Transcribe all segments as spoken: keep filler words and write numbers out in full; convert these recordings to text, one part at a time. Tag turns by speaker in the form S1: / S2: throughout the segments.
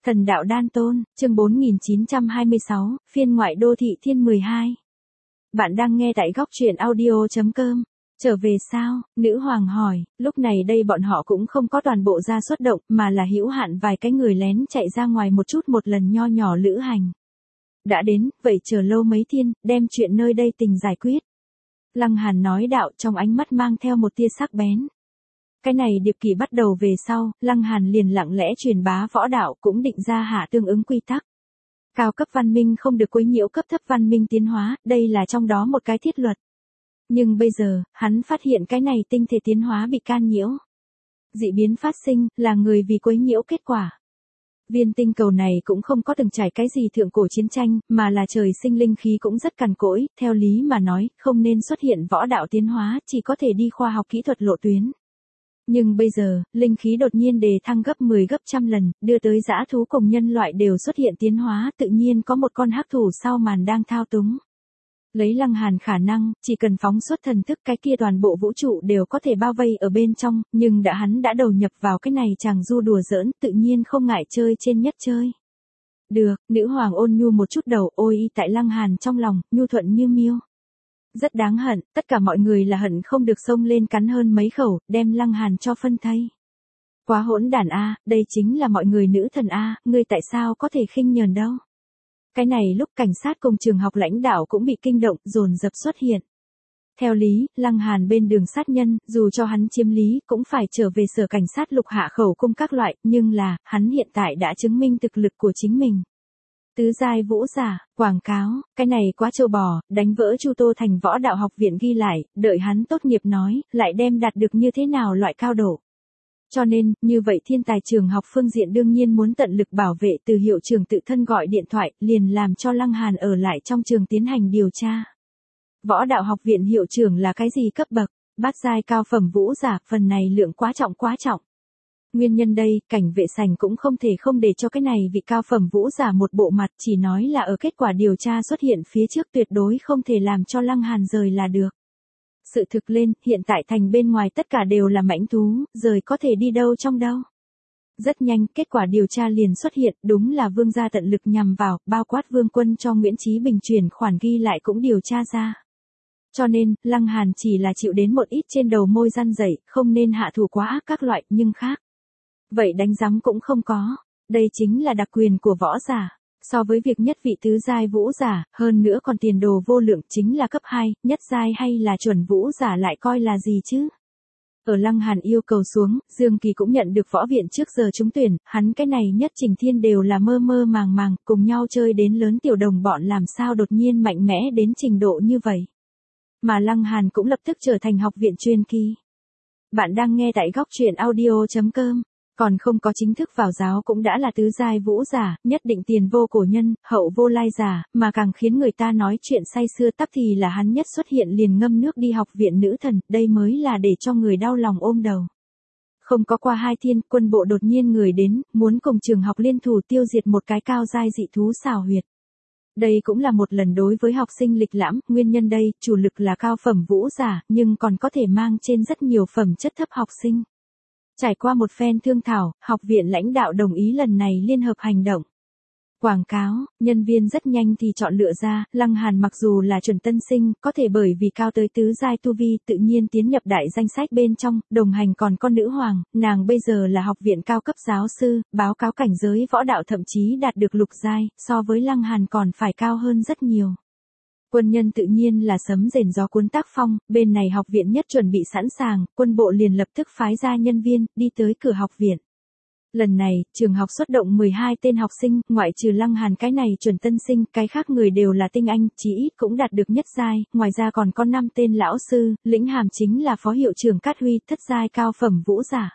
S1: Thần đạo đan tôn, chương bốn nghìn chín trăm hai mươi sáu, phiên ngoại đô thị thiên mười hai. Bạn đang nghe tại góc truyện audio.com. Trở về sao? Nữ hoàng hỏi, lúc này đây bọn họ cũng không có toàn bộ ra xuất động, mà là hữu hạn vài cái người lén chạy ra ngoài một chút một lần nho nhỏ lữ hành. Đã đến, vậy chờ lâu mấy thiên, đem chuyện nơi đây tình giải quyết. Lăng Hàn nói đạo, trong ánh mắt mang theo một tia sắc bén. Cái này điệp kỳ bắt đầu về sau, Lăng Hàn liền lặng lẽ truyền bá võ đạo, cũng định ra hạ tương ứng quy tắc. Cao cấp văn minh không được quấy nhiễu cấp thấp văn minh tiến hóa, đây là trong đó một cái thiết luật. Nhưng bây giờ, hắn phát hiện cái này tinh thể tiến hóa bị can nhiễu. Dị biến phát sinh, là người vì quấy nhiễu kết quả. Viên tinh cầu này cũng không có từng trải cái gì thượng cổ chiến tranh, mà là trời sinh linh khí cũng rất cằn cỗi, theo lý mà nói, không nên xuất hiện võ đạo tiến hóa, chỉ có thể đi khoa học kỹ thuật lộ tuyến. Nhưng bây giờ, linh khí đột nhiên đề thăng gấp mười gấp trăm lần, đưa tới dã thú cùng nhân loại đều xuất hiện tiến hóa, tự nhiên có một con hắc thủ sau màn đang thao túng. Lấy Lăng Hàn khả năng, chỉ cần phóng xuất thần thức cái kia toàn bộ vũ trụ đều có thể bao vây ở bên trong, nhưng đã hắn đã đầu nhập vào cái này chàng du đùa giỡn, tự nhiên không ngại chơi trên nhất chơi. Được, nữ hoàng ôn nhu một chút đầu ôi y tại Lăng Hàn trong lòng, nhu thuận như miêu. Rất đáng hận, tất cả mọi người là hận không được xông lên cắn hơn mấy khẩu, đem Lăng Hàn cho phân thây. Quá hỗn đản a, đây chính là mọi người nữ thần a, ngươi tại sao có thể khinh nhờn đâu. Cái này lúc cảnh sát cùng trường học lãnh đạo cũng bị kinh động, dồn dập xuất hiện. Theo lý, Lăng Hàn bên đường sát nhân, dù cho hắn chiếm lý, cũng phải trở về sở cảnh sát lục hạ khẩu cung các loại, nhưng là, hắn hiện tại đã chứng minh thực lực của chính mình. Tứ giai vũ giả, quảng cáo, cái này quá trâu bò, đánh vỡ Chu Tô Thành võ đạo học viện ghi lại, đợi hắn tốt nghiệp nói, lại đem đạt được như thế nào loại cao độ. Cho nên, như vậy thiên tài trường học phương diện đương nhiên muốn tận lực bảo vệ từ hiệu trưởng tự thân gọi điện thoại, liền làm cho Lăng Hàn ở lại trong trường tiến hành điều tra. Võ đạo học viện hiệu trưởng là cái gì cấp bậc, bát giai cao phẩm vũ giả, phần này lượng quá trọng quá trọng. Nguyên nhân đây, cảnh vệ sảnh cũng không thể không để cho cái này vị cao phẩm vũ giả một bộ mặt, chỉ nói là ở kết quả điều tra xuất hiện phía trước tuyệt đối không thể làm cho Lăng Hàn rời là được. Sự thực lên, hiện tại thành bên ngoài tất cả đều là mãnh thú, rời có thể đi đâu trong đâu. Rất nhanh, kết quả điều tra liền xuất hiện, đúng là vương gia tận lực nhằm vào, bao quát vương quân cho Nguyễn Chí Bình chuyển khoản ghi lại cũng điều tra ra. Cho nên, Lăng Hàn chỉ là chịu đến một ít trên đầu môi răn dậy, không nên hạ thủ quá ác các loại, nhưng khác. Vậy đánh giấm cũng không có, đây chính là đặc quyền của võ giả. So với việc nhất vị tứ giai vũ giả, hơn nữa còn tiền đồ vô lượng chính là cấp hai, nhất giai hay là chuẩn vũ giả lại coi là gì chứ? Ở Lăng Hàn yêu cầu xuống, Dương Kỳ cũng nhận được võ viện trước giờ trúng tuyển, hắn cái này nhất trình thiên đều là mơ mơ màng màng, cùng nhau chơi đến lớn tiểu đồng bọn làm sao đột nhiên mạnh mẽ đến trình độ như vậy. Mà Lăng Hàn cũng lập tức trở thành học viện chuyên kỳ. Bạn đang nghe tại góc truyện audio.com. Còn không có chính thức vào giáo cũng đã là tứ giai vũ giả, nhất định tiền vô cổ nhân, hậu vô lai giả, mà càng khiến người ta nói chuyện say sưa tắp thì là hắn nhất xuất hiện liền ngâm nước đi học viện nữ thần, đây mới là để cho người đau lòng ôm đầu. Không có qua hai thiên, quân bộ đột nhiên người đến, muốn cùng trường học liên thủ tiêu diệt một cái cao giai dị thú xào huyệt. Đây cũng là một lần đối với học sinh lịch lãm, nguyên nhân đây, chủ lực là cao phẩm vũ giả, nhưng còn có thể mang trên rất nhiều phẩm chất thấp học sinh. Trải qua một phen thương thảo, học viện lãnh đạo đồng ý lần này liên hợp hành động. Quảng cáo, nhân viên rất nhanh thì chọn lựa ra, Lăng Hàn mặc dù là chuẩn tân sinh, có thể bởi vì cao tới tứ giai tu vi tự nhiên tiến nhập đại danh sách bên trong, đồng hành còn con nữ hoàng, nàng bây giờ là học viện cao cấp giáo sư, báo cáo cảnh giới võ đạo thậm chí đạt được lục giai, so với Lăng Hàn còn phải cao hơn rất nhiều. Quân nhân tự nhiên là sấm rền gió cuốn tác phong, bên này học viện nhất chuẩn bị sẵn sàng, quân bộ liền lập tức phái ra nhân viên, đi tới cửa học viện. Lần này, trường học xuất động mười hai tên học sinh, ngoại trừ Lăng Hàn cái này chuẩn tân sinh, cái khác người đều là tinh anh, chỉ ít cũng đạt được nhất giai, ngoài ra còn có năm tên lão sư, lĩnh hàm chính là phó hiệu trưởng Cát Huy, thất giai cao phẩm vũ giả.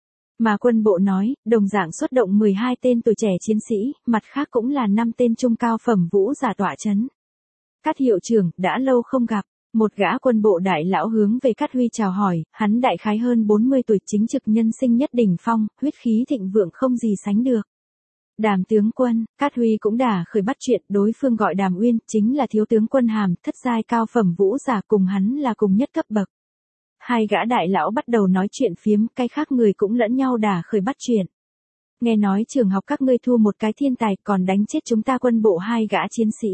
S1: Mà quân bộ nói, đồng dạng xuất động mười hai tên tuổi trẻ chiến sĩ, mặt khác cũng là năm tên trung cao phẩm vũ giả tọa chấn. Cát hiệu trưởng, đã lâu không gặp, một gã quân bộ đại lão hướng về Cát Huy chào hỏi, hắn đại khái hơn bốn mươi tuổi chính trực nhân sinh nhất đỉnh phong, huyết khí thịnh vượng không gì sánh được. Đàm tướng quân, Cát Huy cũng đã khởi bắt chuyện, đối phương gọi Đàm Uyên, chính là thiếu tướng quân hàm, thất giai cao phẩm vũ giả cùng hắn là cùng nhất cấp bậc. Hai gã đại lão bắt đầu nói chuyện phiếm, cái khác người cũng lẫn nhau đả khởi bắt chuyện. Nghe nói trường học các ngươi thu một cái thiên tài còn đánh chết chúng ta quân bộ hai gã chiến sĩ.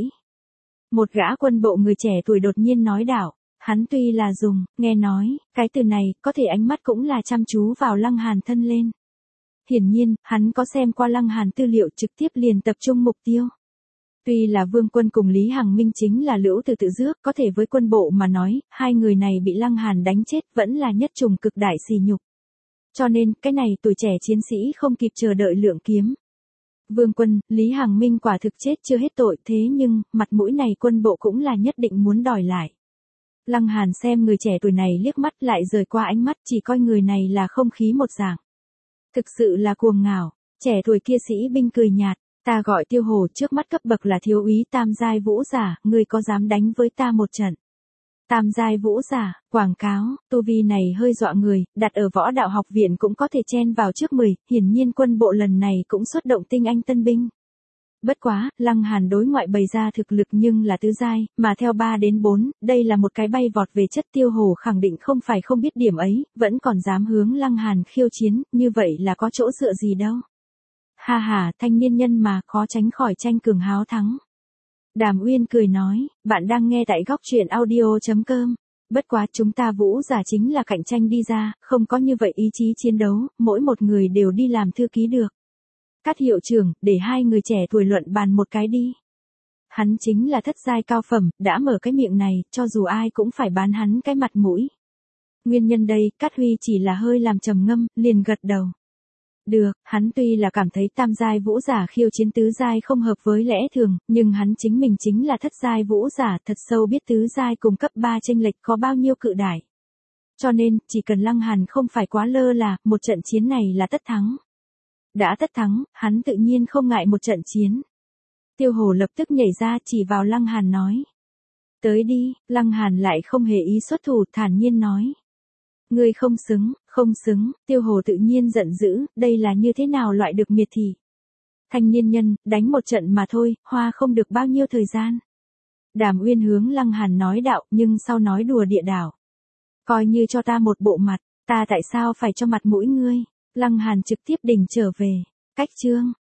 S1: Một gã quân bộ người trẻ tuổi đột nhiên nói đạo, hắn tuy là dùng, nghe nói, cái từ này, có thể ánh mắt cũng là chăm chú vào Lăng Hàn thân lên. Hiển nhiên, hắn có xem qua Lăng Hàn tư liệu trực tiếp liền tập trung mục tiêu. Tuy là Vương Quân cùng Lý Hằng Minh chính là lữ từ tự dước, có thể với quân bộ mà nói, hai người này bị Lăng Hàn đánh chết vẫn là nhất trùng cực đại sỉ nhục. Cho nên, cái này tuổi trẻ chiến sĩ không kịp chờ đợi lượng kiếm. Vương Quân, Lý Hằng Minh quả thực chết chưa hết tội, thế nhưng, mặt mũi này quân bộ cũng là nhất định muốn đòi lại. Lăng Hàn xem người trẻ tuổi này liếc mắt lại rời qua ánh mắt, chỉ coi người này là không khí một dạng. Thực sự là cuồng ngạo, trẻ tuổi kia sĩ binh cười nhạt, ta gọi Tiêu Hồ, trước mắt cấp bậc là thiếu úy tam giai vũ giả, ngươi có dám đánh với ta một trận? Tam giai vũ giả, quảng cáo, tu vi này hơi dọa người, đặt ở võ đạo học viện cũng có thể chen vào trước mười, hiển nhiên quân bộ lần này cũng xuất động tinh anh tân binh. Bất quá, Lăng Hàn đối ngoại bày ra thực lực nhưng là tứ giai, mà theo ba đến bốn, đây là một cái bay vọt về chất. Tiêu Hồ khẳng định không phải không biết điểm ấy, vẫn còn dám hướng Lăng Hàn khiêu chiến, như vậy là có chỗ dựa gì đâu. Ha ha, thanh niên nhân mà, khó tránh khỏi tranh cường háo thắng. Đàm Uyên cười nói, bạn đang nghe tại góc truyện audio chấm com. Bất quá chúng ta vũ giả chính là cạnh tranh đi ra, không có như vậy ý chí chiến đấu, mỗi một người đều đi làm thư ký được. Cát hiệu trưởng, để hai người trẻ tuổi luận bàn một cái đi. Hắn chính là thất giai cao phẩm, đã mở cái miệng này, cho dù ai cũng phải bán hắn cái mặt mũi. Nguyên nhân đây, Cát Huy chỉ là hơi làm trầm ngâm, liền gật đầu. Được, hắn tuy là cảm thấy tam giai vũ giả khiêu chiến tứ giai không hợp với lẽ thường, nhưng hắn chính mình chính là thất giai vũ giả, thật sâu biết tứ giai cùng cấp ba chênh lệch có bao nhiêu cự đại. Cho nên, chỉ cần Lăng Hàn không phải quá lơ là, một trận chiến này là tất thắng. Đã tất thắng, hắn tự nhiên không ngại một trận chiến. Tiêu Hồ lập tức nhảy ra chỉ vào Lăng Hàn nói. Tới đi, Lăng Hàn lại không hề ý xuất thủ, thản nhiên nói. Ngươi không xứng, không xứng, Tiêu Hồ tự nhiên giận dữ, đây là như thế nào loại được miệt thị. Thanh niên nhân, đánh một trận mà thôi, hoa không được bao nhiêu thời gian. Đàm Uyên hướng Lăng Hàn nói đạo, nhưng sau nói đùa địa đảo. Coi như cho ta một bộ mặt, ta tại sao phải cho mặt mũi ngươi? Lăng Hàn trực tiếp đình trở về. Cách chương.